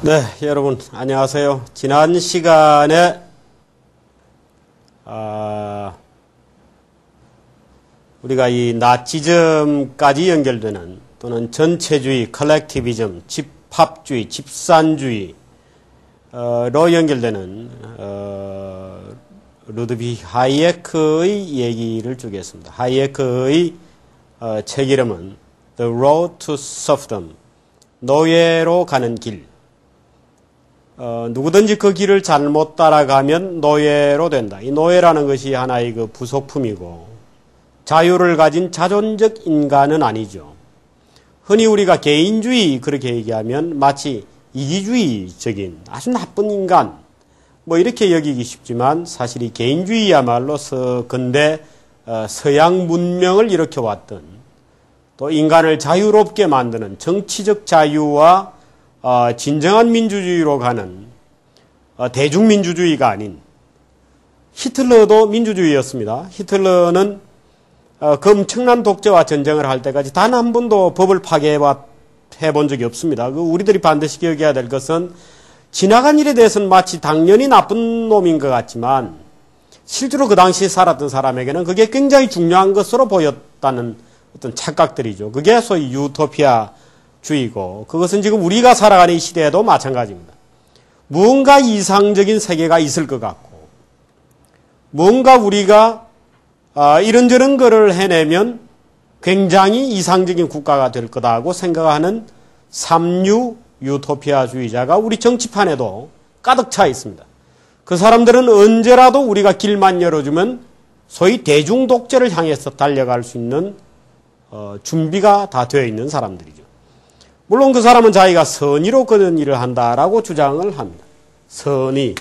네, 여러분 안녕하세요. 지난 시간에 우리가 이 나치즘까지 연결되는 또는 전체주의, 컬렉티비즘, 집합주의, 집산주의로 연결되는 루드비히 하이에크의 얘기를 주겠습니다. 하이에크의 책 이름은 The Road to Serfdom, 노예로 가는 길. 누구든지 그 길을 잘못 따라가면 노예로 된다. 이 노예라는 것이 하나의 그 부속품이고 자유를 가진 자존적 인간은 아니죠. 흔히 우리가 개인주의 그렇게 얘기하면 마치 이기주의적인 아주 나쁜 인간 뭐 이렇게 여기기 쉽지만 사실 이 개인주의야말로 근대 서양 문명을 일으켜왔던 또 인간을 자유롭게 만드는 정치적 자유와 진정한 민주주의로 가는 대중민주주의가 아닌 히틀러도 민주주의였습니다. 히틀러는 그 엄청난 독재와 전쟁을 할 때까지 단 한 번도 법을 파괴해본 적이 없습니다. 우리들이 반드시 기억해야 될 것은 지나간 일에 대해서는 마치 당연히 나쁜 놈인 것 같지만 실제로 그 당시에 살았던 사람에게는 그게 굉장히 중요한 것으로 보였다는 어떤 착각들이죠. 그게 소위 유토피아주의고 그것은 지금 우리가 살아가는 이 시대에도 마찬가지입니다. 무언가 이상적인 세계가 있을 것 같고 무언가 우리가 이런저런 거를 해내면 굉장히 이상적인 국가가 될 거다고 생각하는 삼류 유토피아주의자가 우리 정치판에도 가득 차 있습니다. 그 사람들은 언제라도 우리가 길만 열어주면 소위 대중독재를 향해서 달려갈 수 있는 준비가 다 되어 있는 사람들이죠. 물론 그 사람은 자기가 선의로 그런 일을 한다라고 주장을 합니다. 선의,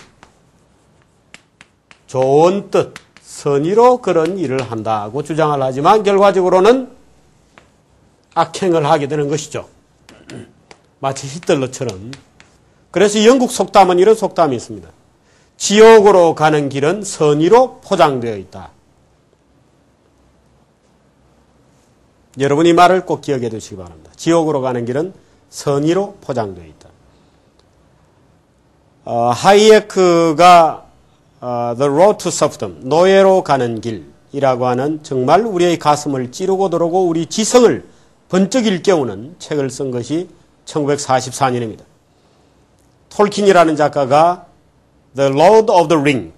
좋은 뜻, 선의로 그런 일을 한다고 주장을 하지만 결과적으로는 악행을 하게 되는 것이죠. 마치 히틀러처럼. 그래서 영국 속담은 이런 속담이 있습니다. 지옥으로 가는 길은 선의로 포장되어 있다. 여러분 이 말을 꼭 기억해 두시기 바랍니다. 지옥으로 가는 길은 선의로 포장되어 있다. 하이에크가 The Road to Serfdom, 노예로 가는 길이라고 하는 정말 우리의 가슴을 찌르고 들어오고 우리 지성을 번쩍 일깨우는 책을 쓴 것이 1944년입니다. 톨킨이라는 작가가 The Lord of the Ring,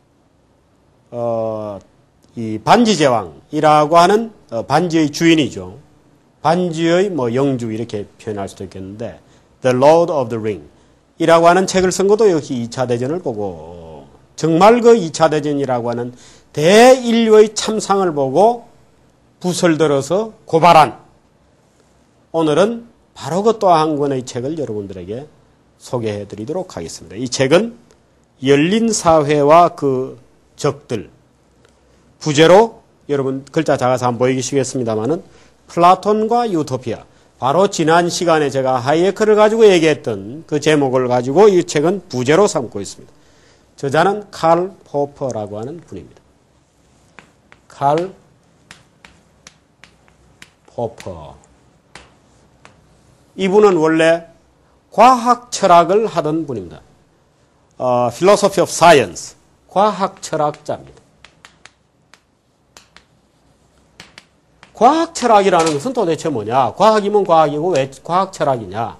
이 반지 제왕이라고 하는 반지의 주인이죠. 반지의 영주 이렇게 표현할 수도 있겠는데 The Lord of the Ring 이라고 하는 책을 쓴 것도 역시 2차 대전을 보고 정말 그 2차 대전이라고 하는 대인류의 참상을 보고 붓을 들어서 고발한 오늘은 바로 그 또 한 권의 책을 여러분들에게 소개해 드리도록 하겠습니다. 이 책은 열린 사회와 그 적들 부제로 여러분 글자 작아서 한번 보이시겠습니다만은 플라톤과 유토피아 바로 지난 시간에 제가 하이에크를 가지고 얘기했던 그 제목을 가지고 이 책은 부제로 삼고 있습니다. 저자는 칼 포퍼라고 하는 분입니다. 칼 포퍼. 이분은 원래 과학 철학을 하던 분입니다. Philosophy of Science, 과학 철학자입니다. 과학 철학이라는 것은 도대체 뭐냐? 과학이면 과학이고 왜 과학 철학이냐?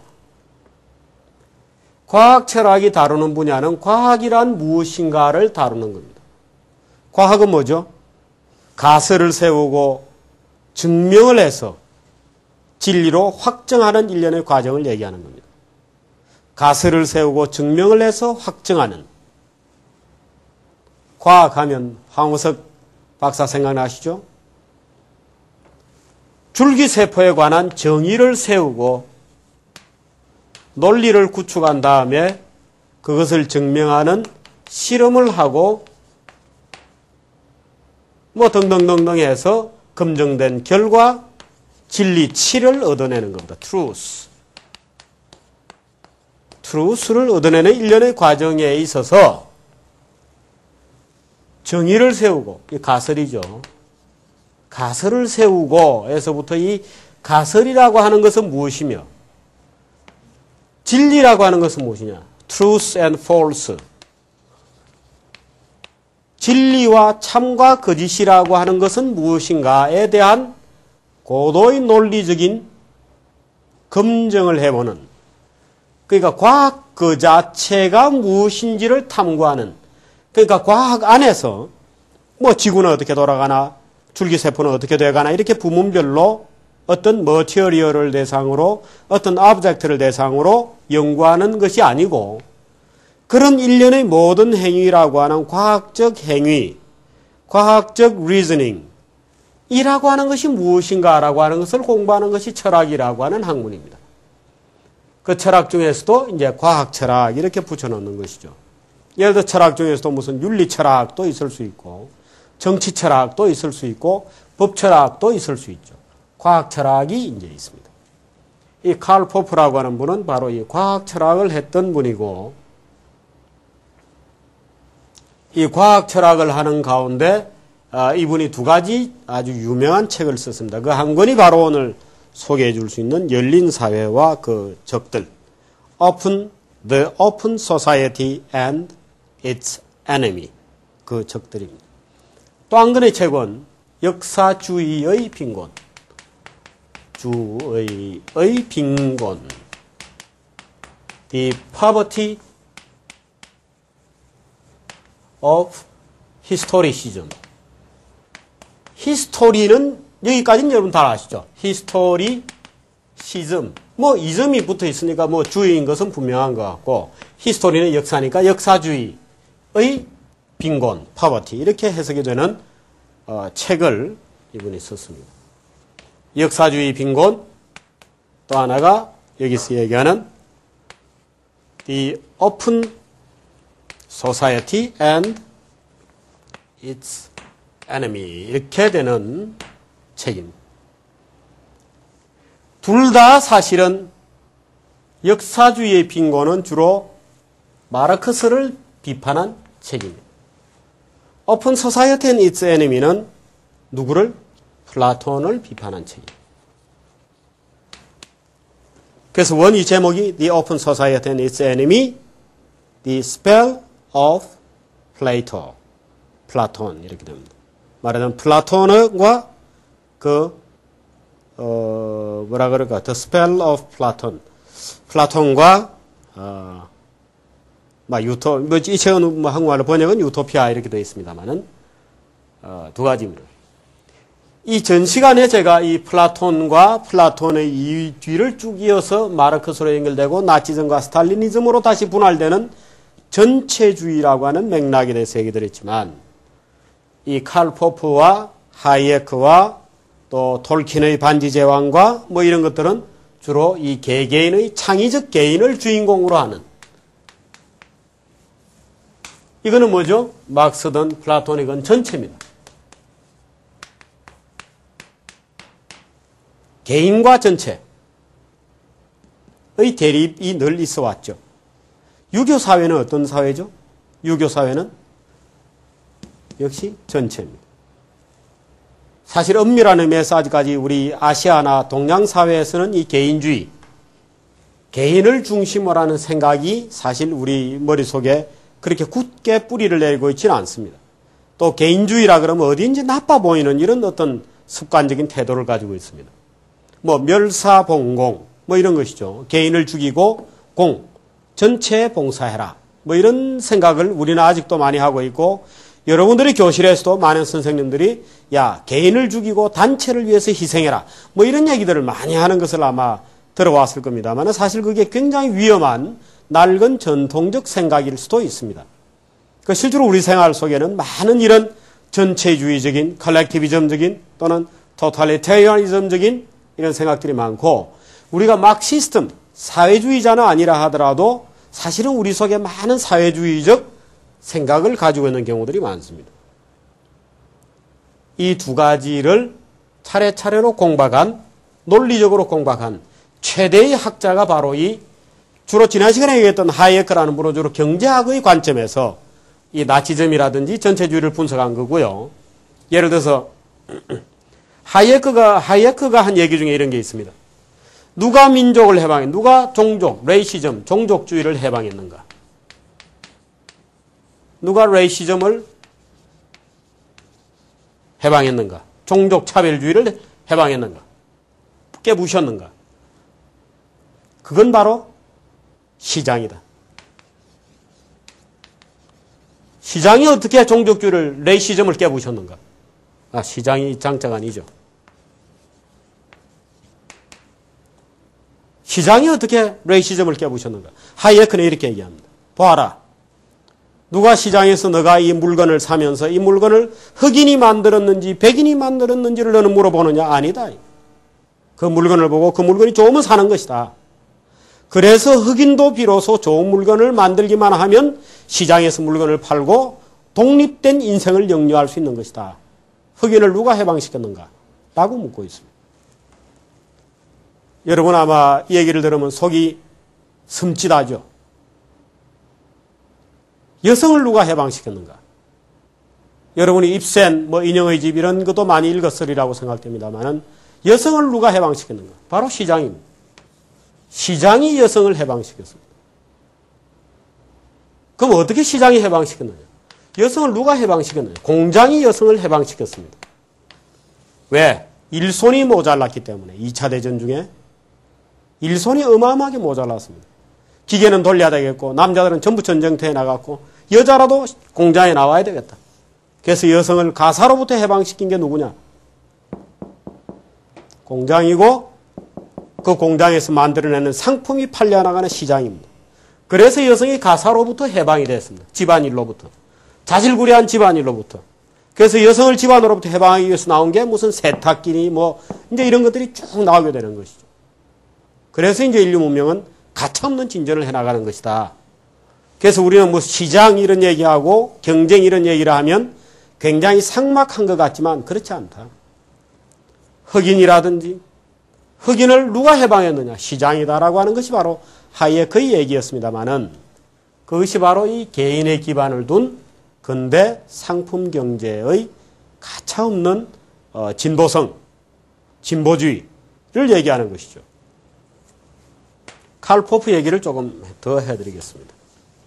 과학 철학이 다루는 분야는 과학이란 무엇인가를 다루는 겁니다. 과학은 뭐죠? 가설을 세우고 증명을 해서 진리로 확정하는 일련의 과정을 얘기하는 겁니다. 가설을 세우고 증명을 해서 확정하는. 과학하면 황우석 박사 생각나시죠? 줄기세포에 관한 정의를 세우고 논리를 구축한 다음에 그것을 증명하는 실험을 하고 등등등등 해서 검증된 결과 진리치를 얻어내는 겁니다. truth를 얻어내는 일련의 과정에 있어서 정의를 세우고 이 가설이죠. 가설을 세우고 에서부터 이 가설이라고 하는 것은 무엇이며 진리라고 하는 것은 무엇이냐? truth and false. 진리와 참과 거짓이라고 하는 것은 무엇인가에 대한 고도의 논리적인 검증을 해보는, 그러니까 과학 그 자체가 무엇인지를 탐구하는, 그러니까 과학 안에서 뭐 지구는 어떻게 돌아가나, 줄기세포는 어떻게 돼가나, 이렇게 부문별로 어떤 머티리얼을 대상으로, 어떤 오브젝트를 대상으로 연구하는 것이 아니고, 그런 일련의 모든 행위라고 하는 과학적 행위, 과학적 리즈닝, 이라고 하는 것이 무엇인가라고 하는 것을 공부하는 것이 철학이라고 하는 학문입니다. 그 철학 중에서도 이제 과학 철학 이렇게 붙여놓는 것이죠. 예를 들어 철학 중에서도 무슨 윤리 철학도 있을 수 있고, 정치 철학도 있을 수 있고, 법 철학도 있을 수 있죠. 과학 철학이 이제 있습니다. 이 칼 포프라고 하는 분은 바로 이 과학 철학을 했던 분이고, 이 과학 철학을 하는 가운데 이분이 두 가지 아주 유명한 책을 썼습니다. 그 한 권이 바로 오늘 소개해 줄 수 있는 열린 사회와 그 적들, The Open Society and Its Enemy, 그 적들입니다. 또 한 권의 책은 역사주의의 빈곤, 주의의 빈곤, The Poverty of Historicism. 히스토리는 여기까지는 여러분 다 아시죠? 히스토리시즘. 뭐 이즘이 붙어 있으니까 뭐 주의인 것은 분명한 것 같고, 히스토리는 역사니까 역사주의의 빈곤, 파버티, 이렇게 해석이 되는 책을 이분이 썼습니다. 역사주의 빈곤, 또 하나가 여기서 얘기하는 The Open Society and Its Enemy, 이렇게 되는 책입니다. 둘 다 사실은 역사주의의 빈곤은 주로 마르크스를 비판한 책입니다. Open Society and Its Enemy는 누구를? 플라톤을 비판한 책입니다. 그래서 원이 제목이 The Open Society and Its Enemy, The Spell of Plato, 플라톤 이렇게 됩니다. 말하자면 플라톤과 뭐라 그럴까? The Spell of Platon. 플라톤과 이 책은 한국말로 번역은 유토피아 이렇게 되어 있습니다만은 두 가지입니다. 이 전 시간에 제가 이 플라톤과 플라톤의 이 뒤를 쭉 이어서 마르크스로 연결되고 나치즘과 스탈리니즘으로 다시 분할되는 전체주의라고 하는 맥락에 대해서 얘기 드렸지만, 이 칼 포프와 하이에크와 또 톨킨의 반지제왕과 뭐 이런 것들은 주로 이 개개인의 창의적 개인을 주인공으로 하는, 이거는 뭐죠? 막스든 플라토닉은 전체입니다. 개인과 전체의 대립이 늘 있어 왔죠. 유교 사회는 어떤 사회죠? 유교 사회는 역시 전체입니다. 사실 엄밀한 의미에서 아직까지 우리 아시아나 동양 사회에서는 이 개인주의, 개인을 중심으로 하는 생각이 사실 우리 머릿속에 그렇게 굳게 뿌리를 내리고 있지는 않습니다. 또 개인주의라 그러면 어디인지 나빠 보이는 이런 어떤 습관적인 태도를 가지고 있습니다. 뭐 멸사봉공 뭐 이런 것이죠. 개인을 죽이고 전체에 봉사해라. 뭐 이런 생각을 우리는 아직도 많이 하고 있고, 여러분들이 교실에서도 많은 선생님들이 개인을 죽이고 단체를 위해서 희생해라. 뭐 이런 얘기들을 많이 하는 것을 아마 들어왔을 겁니다만, 사실 그게 굉장히 위험한 낡은 전통적 생각일 수도 있습니다. 실제로 우리 생활 속에는 많은 이런 전체주의적인, 컬렉티비즘적인 또는 토탈리테리아니즘적인 이런 생각들이 많고, 우리가 막시스템, 사회주의자는 아니라 하더라도 사실은 우리 속에 많은 사회주의적 생각을 가지고 있는 경우들이 많습니다. 이 두 가지를 차례차례로 공박한, 논리적으로 공박한 최대의 학자가 바로 주로 지난 시간에 얘기했던 하이에크라는 분은 주로 경제학의 관점에서 이 나치즘이라든지 전체주의를 분석한 거고요. 예를 들어서 하이에크가 한 얘기 중에 이런 게 있습니다. 누가 민족을 해방했는가? 누가 종족, 레이시즘, 종족주의를 해방했는가? 누가 레이시즘을 해방했는가? 종족차별주의를 해방했는가? 깨부셨는가? 그건 바로 시장이다. 시장이 어떻게 종족주의를, 레이시즘을 깨부셨는가? 시장이 장자가 아니죠. 시장이 어떻게 레이시즘을 깨부셨는가? 하이에크는 이렇게 얘기합니다. 보아라. 누가 시장에서 너가 이 물건을 사면서 이 물건을 흑인이 만들었는지 백인이 만들었는지를 너는 물어보느냐? 아니다. 그 물건을 보고 그 물건이 좋으면 사는 것이다. 그래서 흑인도 비로소 좋은 물건을 만들기만 하면 시장에서 물건을 팔고 독립된 인생을 영위할 수 있는 것이다. 흑인을 누가 해방시켰는가? 라고 묻고 있습니다. 여러분 아마 이 얘기를 들으면 속이 섬찟하죠. 여성을 누가 해방시켰는가? 여러분이 입센, 인형의 집 이런 것도 많이 읽었으리라고 생각됩니다만 여성을 누가 해방시켰는가? 바로 시장입니다. 시장이 여성을 해방시켰습니다. 그럼 어떻게 시장이 해방시켰느냐? 여성을 누가 해방시켰느냐? 공장이 여성을 해방시켰습니다. 왜? 일손이 모자랐기 때문에 2차 대전 중에 일손이 어마어마하게 모자랐습니다. 기계는 돌려야 되겠고 남자들은 전부 전쟁터에 나갔고 여자라도 공장에 나와야 되겠다. 그래서 여성을 가사로부터 해방시킨 게 누구냐? 공장이고 그 공장에서 만들어내는 상품이 팔려나가는 시장입니다. 그래서 여성이 가사로부터 해방이 됐습니다. 집안일로부터. 자질구레한 집안일로부터. 그래서 여성을 집안으로부터 해방하기 위해서 나온 게 무슨 세탁기니 이제 이런 것들이 쭉 나오게 되는 것이죠. 그래서 이제 인류 문명은 가차없는 진전을 해나가는 것이다. 그래서 우리는 시장 이런 얘기하고 경쟁 이런 얘기를 하면 굉장히 삭막한 것 같지만 그렇지 않다. 흑인이라든지 흑인을 누가 해방했느냐? 시장이다라고 하는 것이 바로 하이에크의 얘기였습니다만은 그것이 바로 이 개인의 기반을 둔 근대 상품 경제의 가차없는 진보성, 진보주의를 얘기하는 것이죠. 칼 포프 얘기를 조금 더 해드리겠습니다.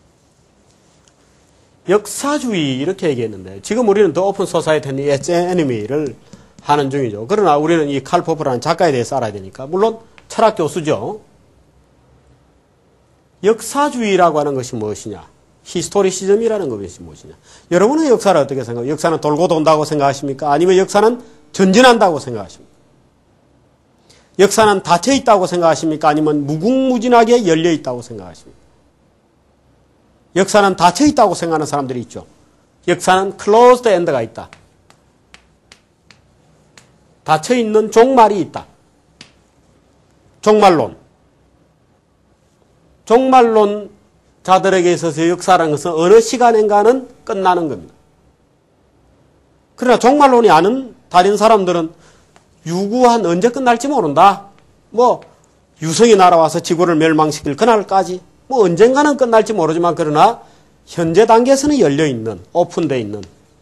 역사주의 이렇게 얘기했는데 지금 우리는 더 오픈 소사이티 앤 its enemy를 하는 중이죠. 그러나 우리는 이 칼 포프라는 작가에 대해서 알아야 되니까 물론 철학 교수죠. 역사주의라고 하는 것이 무엇이냐? 히스토리시즘이라는 것이 무엇이냐? 여러분은 역사를 어떻게 생각해요? 역사는 돌고 돈다고 생각하십니까? 아니면 역사는 전진한다고 생각하십니까? 역사는 닫혀 있다고 생각하십니까? 아니면 무궁무진하게 열려 있다고 생각하십니까? 역사는 닫혀 있다고 생각하는 사람들이 있죠. 역사는 closed end가 있다. 닫혀 있는 종말이 있다. 종말론. 종말론자들에게 있어서 역사라는 것은 어느 시간인가는 끝나는 겁니다. 그러나 종말론이 아는 다른 사람들은 유구한 언제 끝날지 모른다. 유성이 날아와서 지구를 멸망시킬 그날까지 언젠가는 끝날지 모르지만 그러나 현재 단계에서는 열려있는, 오픈되어 있는,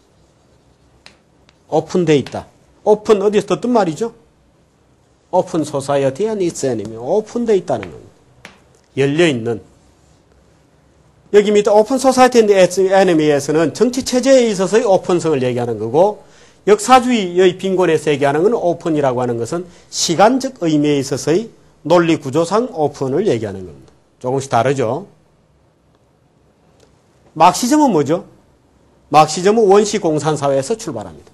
오픈되어 있다. 오픈 어디서 듣던 말이죠? 오픈 소사이어티 앤 its enemy. 오픈되어 있다는 겁니다. 열려있는. 여기 밑에 오픈 소사이티 앤 its enemy에서는 정치체제에 있어서의 오픈성을 얘기하는 거고 역사주의의 빈곤에서 얘기하는 건 오픈이라고 하는 것은 시간적 의미에 있어서의 논리 구조상 오픈을 얘기하는 겁니다. 조금씩 다르죠. 막시즘은 뭐죠? 막시즘은 원시 공산사회에서 출발합니다.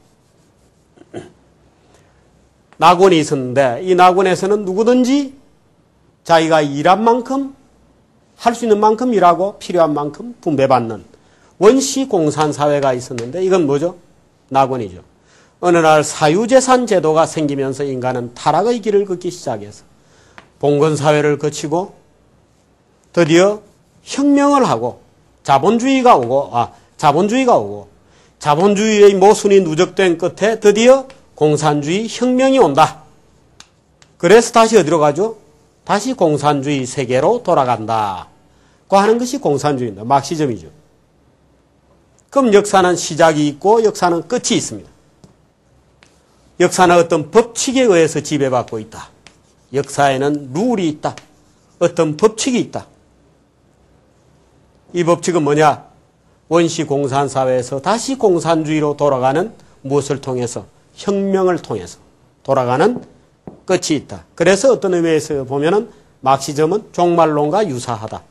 낙원이 있었는데 이 낙원에서는 누구든지 자기가 일한 만큼 할 수 있는 만큼 일하고 필요한 만큼 분배받는 원시 공산사회가 있었는데 이건 뭐죠? 낙원이죠. 어느 날 사유재산 제도가 생기면서 인간은 타락의 길을 걷기 시작해서 봉건사회를 거치고 드디어 혁명을 하고 자본주의가 오고 자본주의의 모순이 누적된 끝에 드디어 공산주의 혁명이 온다. 그래서 다시 어디로 가죠? 다시 공산주의 세계로 돌아간다. 고 하는 것이 공산주의입니다. 막시즘이죠. 그럼 역사는 시작이 있고 역사는 끝이 있습니다. 역사는 어떤 법칙에 의해서 지배받고 있다. 역사에는 룰이 있다. 어떤 법칙이 있다. 이 법칙은 뭐냐? 원시 공산사회에서 다시 공산주의로 돌아가는 무엇을 통해서? 혁명을 통해서 돌아가는 끝이 있다. 그래서 어떤 의미에서 보면은 막시즘은 종말론과 유사하다.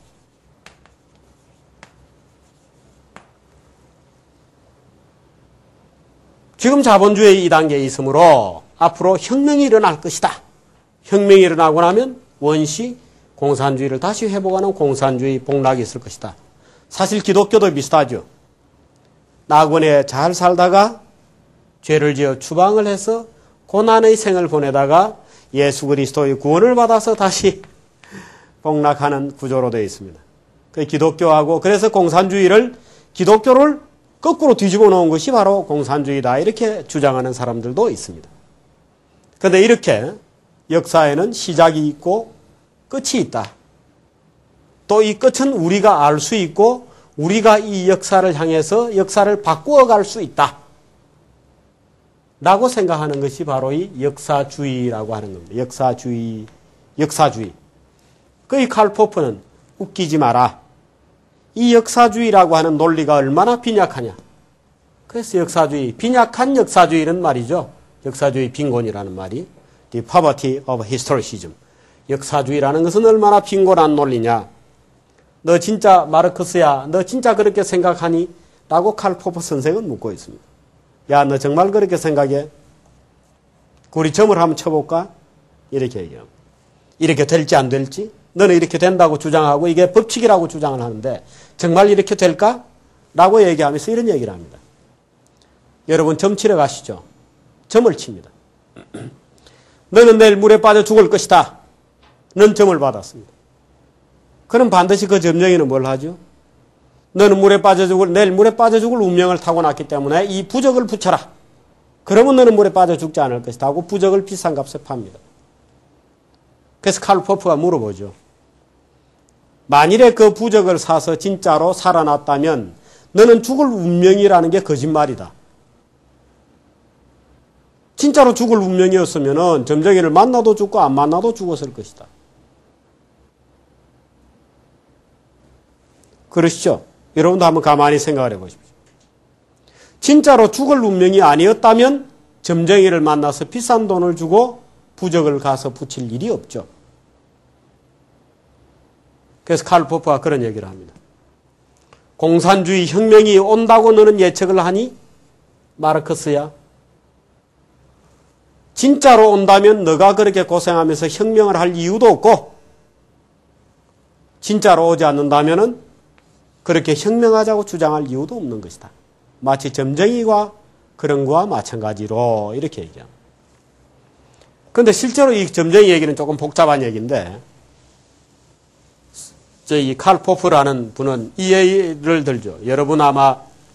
지금 자본주의 2단계에 있으므로 앞으로 혁명이 일어날 것이다. 혁명이 일어나고 나면 원시 공산주의를 다시 회복하는 공산주의 복락이 있을 것이다. 사실 기독교도 비슷하죠. 낙원에 잘 살다가 죄를 지어 추방을 해서 고난의 생을 보내다가 예수 그리스도의 구원을 받아서 다시 복락하는 구조로 되어 있습니다. 그 기독교하고 그래서 공산주의를 기독교를 거꾸로 뒤집어 놓은 것이 바로 공산주의다 이렇게 주장하는 사람들도 있습니다. 그런데 이렇게 역사에는 시작이 있고 끝이 있다. 또 이 끝은 우리가 알 수 있고 우리가 이 역사를 향해서 역사를 바꾸어 갈 수 있다. 라고 생각하는 것이 바로 이 역사주의라고 하는 겁니다. 역사주의. 그 이 칼 포프는 웃기지 마라. 이 역사주의라고 하는 논리가 얼마나 빈약하냐. 그래서 역사주의, 빈약한 역사주의는 말이죠. 역사주의 빈곤이라는 말이 The poverty of historicism. 역사주의라는 것은 얼마나 빈곤한 논리냐. 너 진짜 마르크스야. 너 진짜 그렇게 생각하니? 라고 칼 포프 선생은 묻고 있습니다. 야, 너 정말 그렇게 생각해? 우리 점을 한번 쳐볼까? 이렇게 얘기합니다. 이렇게 될지 안 될지? 너는 이렇게 된다고 주장하고 이게 법칙이라고 주장을 하는데 정말 이렇게 될까? 라고 얘기하면서 이런 얘기를 합니다. 여러분 점 치러 가시죠. 점을 칩니다. 너는 내일 물에 빠져 죽을 것이다. 넌 점을 받았습니다. 그럼 반드시 그 점쟁이는 뭘 하죠? 너는 내일 물에 빠져 죽을 운명을 타고났기 때문에 이 부적을 붙여라. 그러면 너는 물에 빠져 죽지 않을 것이다 하고 부적을 비싼 값에 팝니다. 그래서 칼 포프가 물어보죠. 만일에 그 부적을 사서 진짜로 살아났다면 너는 죽을 운명이라는 게 거짓말이다. 진짜로 죽을 운명이었으면 점쟁이를 만나도 죽고 안 만나도 죽었을 것이다. 그러시죠? 여러분도 한번 가만히 생각을 해보십시오. 진짜로 죽을 운명이 아니었다면 점쟁이를 만나서 비싼 돈을 주고 부적을 가서 붙일 일이 없죠. 그래서 칼 포프가 그런 얘기를 합니다. 공산주의 혁명이 온다고 너는 예측을 하니? 마르크스야. 진짜로 온다면 너가 그렇게 고생하면서 혁명을 할 이유도 없고 진짜로 오지 않는다면 그렇게 혁명하자고 주장할 이유도 없는 것이다. 마치 점쟁이와 그런 거와 마찬가지로 이렇게 얘기합니다. 그런데 실제로 이 점쟁이 얘기는 조금 복잡한 얘기인데 이 칼 포프라는 분은 이 예를 들죠. 여러분 아마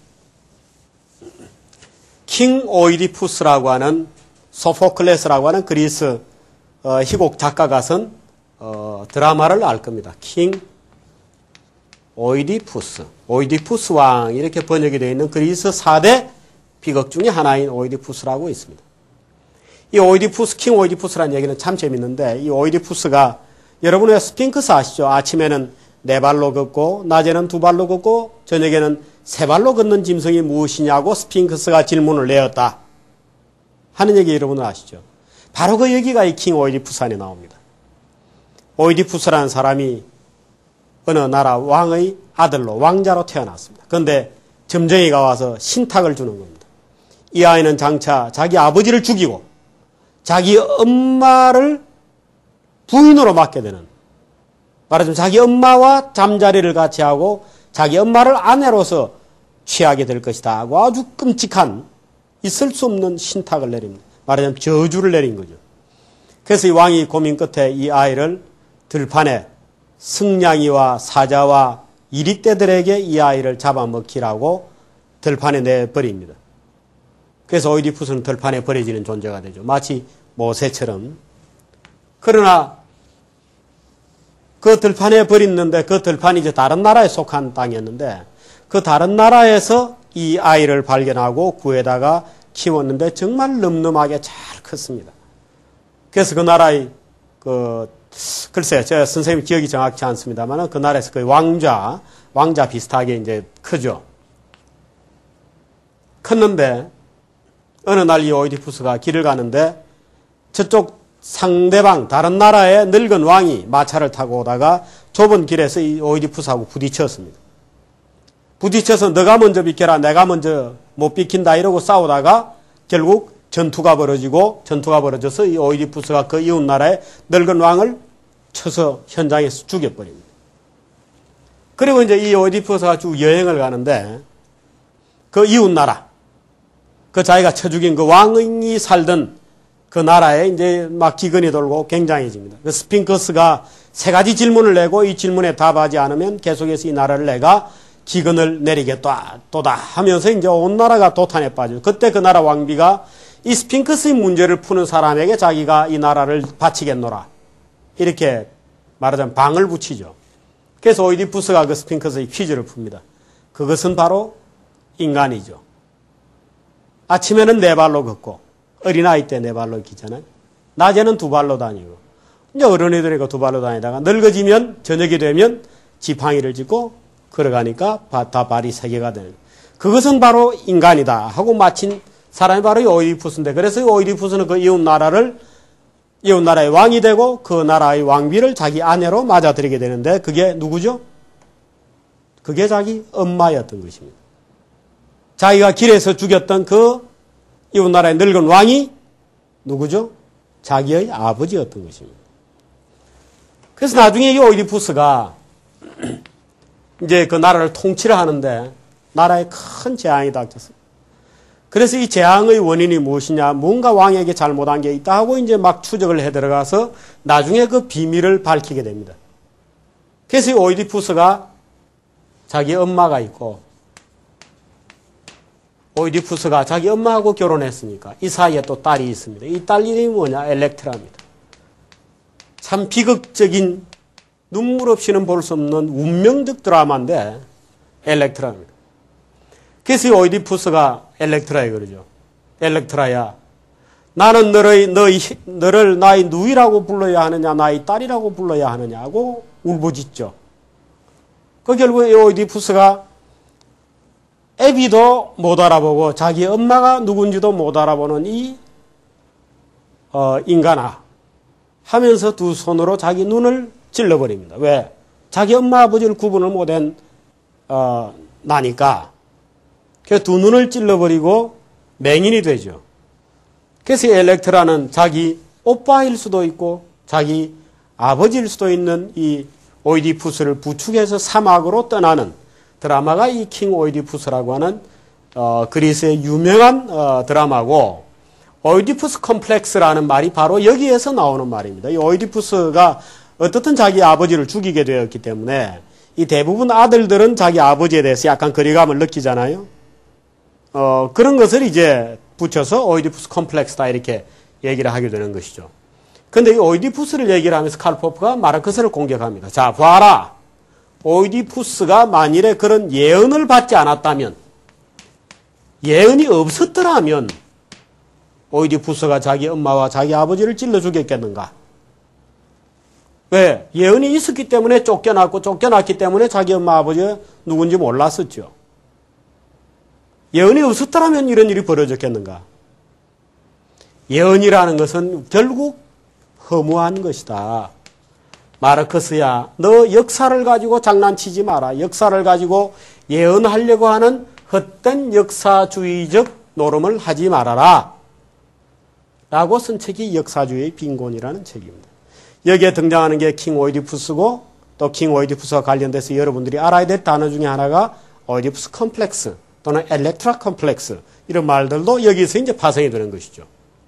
킹 오이디푸스라고 하는 소포클레스라고 하는 그리스 희곡 작가가 쓴 드라마를 알 겁니다. 킹 오이디푸스 왕 이렇게 번역이 되어 있는 그리스 4대 비극 중에 하나인 오이디푸스라고 있습니다. 이 킹 오이디푸스라는 얘기는 참 재밌는데 이 오이디푸스가 여러분 왜 스핑크스 아시죠? 아침에는 4발로 걷고 낮에는 2발로 걷고 저녁에는 3발로 걷는 짐승이 무엇이냐고 스핑크스가 질문을 내었다 하는 얘기 여러분은 아시죠? 바로 그 얘기가 이 킹 오이디푸스 안에 나옵니다. 오이디푸스라는 사람이 어느 나라 왕의 아들로 왕자로 태어났습니다. 그런데 점쟁이가 와서 신탁을 주는 겁니다. 이 아이는 장차 자기 아버지를 죽이고 자기 엄마를 부인으로 맡게 되는, 말하자면 자기 엄마와 잠자리를 같이 하고 자기 엄마를 아내로서 취하게 될 것이다 하고 아주 끔찍한 있을 수 없는 신탁을 내립니다. 말하자면 저주를 내린 거죠. 그래서 이 왕이 고민 끝에 이 아이를 들판에 승냥이와 사자와 이리떼들에게 이 아이를 잡아먹히라고 들판에 내버립니다. 그래서 오이디푸스는 들판에 버려지는 존재가 되죠. 마치 모세처럼. 그러나 그 들판에 버렸는데 그 들판이 이제 다른 나라에 속한 땅이었는데 그 다른 나라에서 이 아이를 발견하고 구해다가 키웠는데 정말 늠름하게 잘 컸습니다. 그래서 그 나라의 글쎄요, 저 선생님 기억이 정확치 않습니다만 그 나라에서 거의 왕자 비슷하게 이제 크죠. 컸는데 어느 날 이 오이디푸스가 길을 가는데 저쪽 상대방 다른 나라의 늙은 왕이 마차를 타고 오다가 좁은 길에서 이 오이디푸스하고 부딪혔습니다. 부딪혀서 너가 먼저 비켜라, 내가 먼저 못 비킨다 이러고 싸우다가 결국 전투가 벌어져서 이 오이디푸스가 그 이웃 나라의 늙은 왕을 쳐서 현장에서 죽여버립니다. 그리고 이제 이 오이디푸스가 쭉 여행을 가는데 그 이웃 나라, 그 자기가 쳐 죽인 그 왕이 살던 그 나라에 이제 막 기근이 돌고 굉장해집니다. 그 스핑크스가 세 가지 질문을 내고 이 질문에 답하지 않으면 계속해서 이 나라를 내가 기근을 내리겠다 또다 하면서 이제 온 나라가 도탄에 빠져요. 그때 그 나라 왕비가 이 스핑크스의 문제를 푸는 사람에게 자기가 이 나라를 바치겠노라 이렇게 말하자면 방을 붙이죠. 그래서 오이디푸스가 그 스핑크스의 퀴즈를 풉니다. 그것은 바로 인간이죠. 아침에는 네 발로 걷고 어린아이 때 네 발로 걷잖아요. 낮에는 두 발로 다니고 이제 어른이들이 두 발로 다니다가 늙어지면 저녁이 되면 지팡이를 짚고 걸어가니까 다 발이 세 개가 되는 그것은 바로 인간이다 하고 마친 사람이 바로 이 오이디푸스인데 그래서 이 오이디푸스는 그 이웃 나라의 왕이 되고 그 나라의 왕비를 자기 아내로 맞아들이게 되는데 그게 누구죠? 그게 자기 엄마였던 것입니다. 자기가 길에서 죽였던 그 이웃 나라의 늙은 왕이 누구죠? 자기의 아버지였던 것입니다. 그래서 나중에 이 오이디푸스가 이제 그 나라를 통치를 하는데 나라에 큰 재앙이 닥쳤어요. 그래서 이 재앙의 원인이 무엇이냐, 뭔가 왕에게 잘못한 게 있다 하고 이제 막 추적을 해 들어가서 나중에 그 비밀을 밝히게 됩니다. 그래서 이 오이디푸스가 자기 엄마가 있고 오이디푸스가 자기 엄마하고 결혼했으니까 이 사이에 또 딸이 있습니다. 이 딸 이름이 뭐냐? 엘렉트라입니다. 참 비극적인 눈물 없이는 볼 수 없는 운명적 드라마인데 엘렉트라입니다. 그래서 이 오이디푸스가 엘렉트라에 그러죠. 엘렉트라야, 나는 너를 나의 누이라고 불러야 하느냐, 나의 딸이라고 불러야 하느냐고 울부짖죠. 그 결국 이 오이디푸스가 애비도 못 알아보고 자기 엄마가 누군지도 못 알아보는 이 인간아 하면서 두 손으로 자기 눈을 찔러버립니다. 왜? 자기 엄마 아버지를 구분을 못한 나니까. 그래서 두 눈을 찔러버리고 맹인이 되죠. 그래서 엘렉트라는 자기 오빠일 수도 있고 자기 아버지일 수도 있는 이 오이디푸스를 부축해서 사막으로 떠나는 드라마가 이 킹 오이디푸스라고 하는 그리스의 유명한 드라마고, 오이디푸스 컴플렉스라는 말이 바로 여기에서 나오는 말입니다. 이 오이디푸스가 어떻든 자기 아버지를 죽이게 되었기 때문에 이 대부분 아들들은 자기 아버지에 대해서 약간 거리감을 느끼잖아요. 그런 것을 이제 붙여서 오이디푸스 컴플렉스다 이렇게 얘기를 하게 되는 것이죠. 그런데 이 오이디푸스를 얘기를 하면서 칼포프가 마르크스를 공격합니다. 자, 봐라. 오이디푸스가 만일에 그런 예언을 받지 않았다면, 예언이 없었더라면 오이디푸스가 자기 엄마와 자기 아버지를 찔러 죽였겠는가? 왜? 예언이 있었기 때문에 쫓겨났기 때문에 자기 엄마 아버지가 누군지 몰랐었죠. 예언이 없었더라면 이런 일이 벌어졌겠는가? 예언이라는 것은 결국 허무한 것이다. 마르크스야, 너 역사를 가지고 장난치지 마라. 역사를 가지고 예언하려고 하는 헛된 역사주의적 노름을 하지 말아라. 라고 쓴 책이 역사주의의 빈곤이라는 책입니다. 여기에 등장하는 게 킹 오이디푸스고, 또 킹 오이디푸스와 관련돼서 여러분들이 알아야 될 단어 중에 하나가 오이디푸스 컴플렉스 또는 엘렉트라 컴플렉스, 이런 말들도 여기서 이제 파생이 되는 것이죠.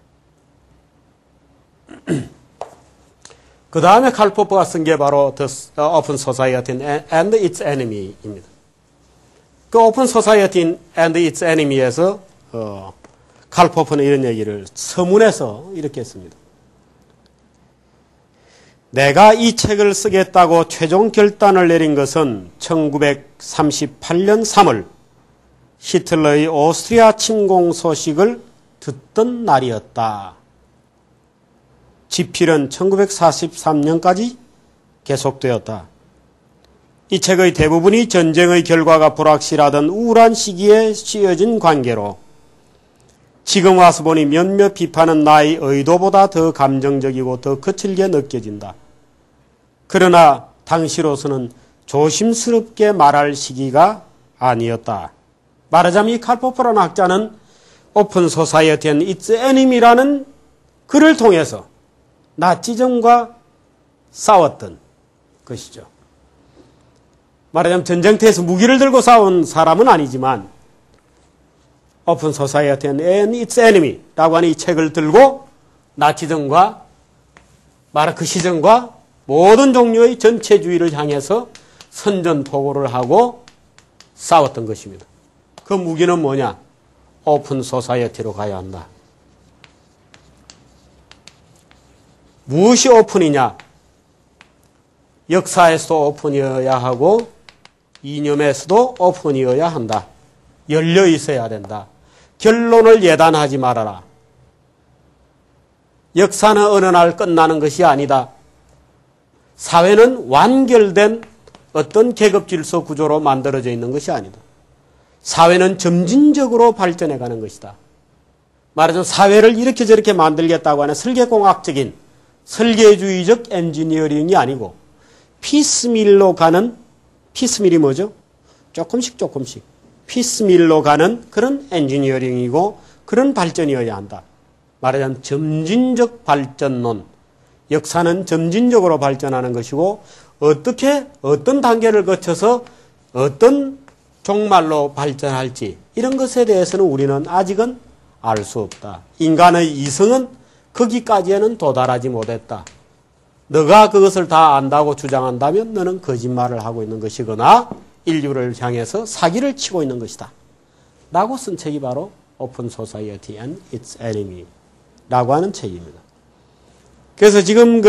그 다음에 칼포프가 쓴 게 바로 The Open Society and Its Enemy입니다. 그 Open Society and Its Enemy에서 칼포프는 이런 얘기를 서문에서 이렇게 했습니다. 내가 이 책을 쓰겠다고 최종 결단을 내린 것은 1938년 3월 히틀러의 오스트리아 침공 소식을 듣던 날이었다. 집필은 1943년까지 계속되었다. 이 책의 대부분이 전쟁의 결과가 불확실하던 우울한 시기에 씌어진 관계로 지금 와서 보니 몇몇 비판은 나의 의도보다 더 감정적이고 더 거칠게 느껴진다. 그러나 당시로서는 조심스럽게 말할 시기가 아니었다. 말하자면 이 칼 포퍼라는 학자는 오픈 소사이어티 앤 이츠 애니미라는 글을 통해서 나치즘과 싸웠던 것이죠. 말하자면 전쟁터에서 무기를 들고 싸운 사람은 아니지만 오픈 소사이어티 앤 이츠 애니미라고 하는 이 책을 들고 나치즘과 마르크시즘과 모든 종류의 전체주의를 향해서 선전포고를 하고 싸웠던 것입니다. 그 무기는 뭐냐? 오픈 소사이어티로 가야 한다. 무엇이 오픈이냐? 역사에서도 오픈이어야 하고 이념에서도 오픈이어야 한다. 열려 있어야 된다. 결론을 예단하지 말아라. 역사는 어느 날 끝나는 것이 아니다. 사회는 완결된 어떤 계급 질서 구조로 만들어져 있는 것이 아니다. 사회는 점진적으로 발전해가는 것이다. 말하자면 사회를 이렇게 저렇게 만들겠다고 하는 설계공학적인 설계주의적 엔지니어링이 아니고 피스밀로 가는, 피스밀이 뭐죠? 조금씩 피스밀로 가는 그런 엔지니어링이고 그런 발전이어야 한다. 말하자면 점진적 발전론. 역사는 점진적으로 발전하는 것이고 어떻게 어떤 단계를 거쳐서 어떤 종말로 발전할지 이런 것에 대해서는 우리는 아직은 알 수 없다. 인간의 이성은 거기까지에는 도달하지 못했다. 너가 그것을 다 안다고 주장한다면 너는 거짓말을 하고 있는 것이거나 인류를 향해서 사기를 치고 있는 것이다. 라고 쓴 책이 바로 Open Society and Its Enemy 라고 하는 책입니다. 그래서 지금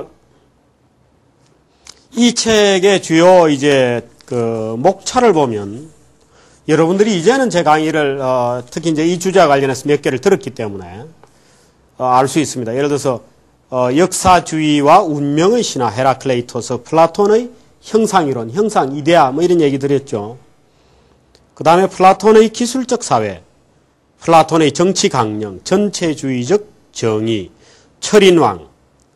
이 책의 주요 목차를 보면 여러분들이 이제는 제 강의를 특히 이제 이 주제와 관련해서 몇 개를 들었기 때문에 알 수 있습니다. 예를 들어서 역사주의와 운명의 신화, 헤라클레이토스, 플라톤의 형상이론, 형상, 이데아 뭐 이런 얘기 드렸죠. 그 다음에 플라톤의 기술적 사회, 플라톤의 정치 강령, 전체주의적 정의, 철인왕,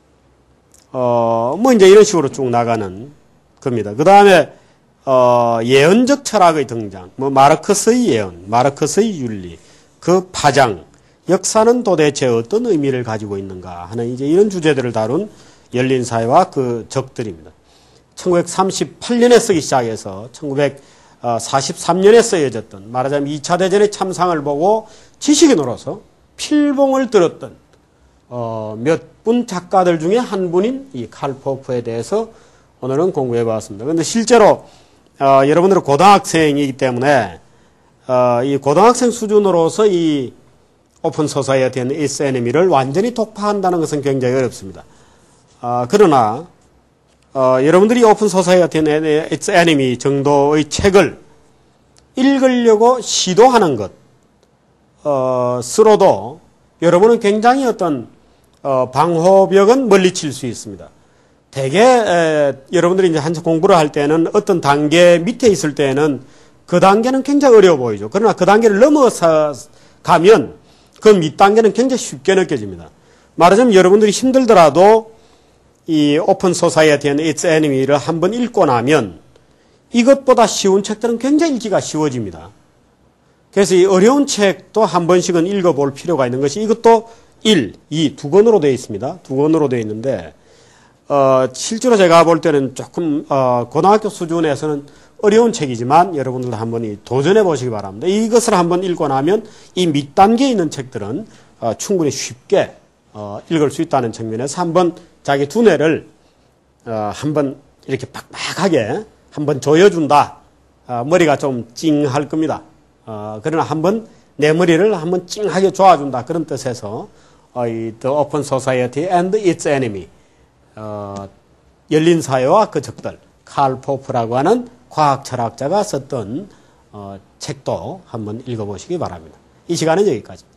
뭐 이제 이런 식으로 쭉 나가는 겁니다. 그 다음에 예언적 철학의 등장, 뭐 마르크스의 예언, 마르크스의 윤리, 그 파장, 역사는 도대체 어떤 의미를 가지고 있는가 하는 이제 이런 주제들을 다룬 열린 사회와 그 적들입니다. 1938년에 쓰기 시작해서 1943년에 쓰여졌던, 말하자면 2차 대전의 참상을 보고 지식인으로서 필봉을 들었던 몇 분 작가들 중에 한 분인 이 칼 포퍼에 대해서 오늘은 공부해 봤습니다. 그런데 실제로 여러분들은 고등학생이기 때문에 이 고등학생 수준으로서 이 오픈 소사이어티 앤 이츠 애니미를 완전히 독파한다는 것은 굉장히 어렵습니다. 그러나 여러분들이 오픈 소사이어티 앤 이츠 애니미 정도의 책을 읽으려고 시도하는 것 스스로도 여러분은 굉장히 어떤 방호벽은 멀리 칠 수 있습니다. 대개 여러분들이 이제 한참 공부를 할 때는 어떤 단계 밑에 있을 때는 그 단계는 굉장히 어려워 보이죠. 그러나 그 단계를 넘어서 가면 그 밑단계는 굉장히 쉽게 느껴집니다. 말하자면 여러분들이 힘들더라도 이 오픈 소사이어티 앤 이츠 애니미를 한번 읽고 나면 이것보다 쉬운 책들은 굉장히 읽기가 쉬워집니다. 그래서 이 어려운 책도 한 번씩은 읽어볼 필요가 있는 것이, 이것도 1, 2, 두 권으로 되어 있습니다. 두 권으로 되어 있는데 실제로 제가 볼 때는 조금 고등학교 수준에서는 어려운 책이지만 여러분들도 한번 도전해 보시기 바랍니다. 이것을 한번 읽고 나면 이 밑단계에 있는 책들은 충분히 쉽게 읽을 수 있다는 측면에서 한번 자기 두뇌를 한번 이렇게 빡빡하게 한번 조여준다. 머리가 좀 찡할 겁니다. 그러나 한번 내 머리를 한번 찡하게 조아준다. 그런 뜻에서 The Open Society and Its Enemy, 열린 사회와 그 적들, 칼 포프라고 하는 과학 철학자가 썼던 책도 한번 읽어보시기 바랍니다. 이 시간은 여기까지.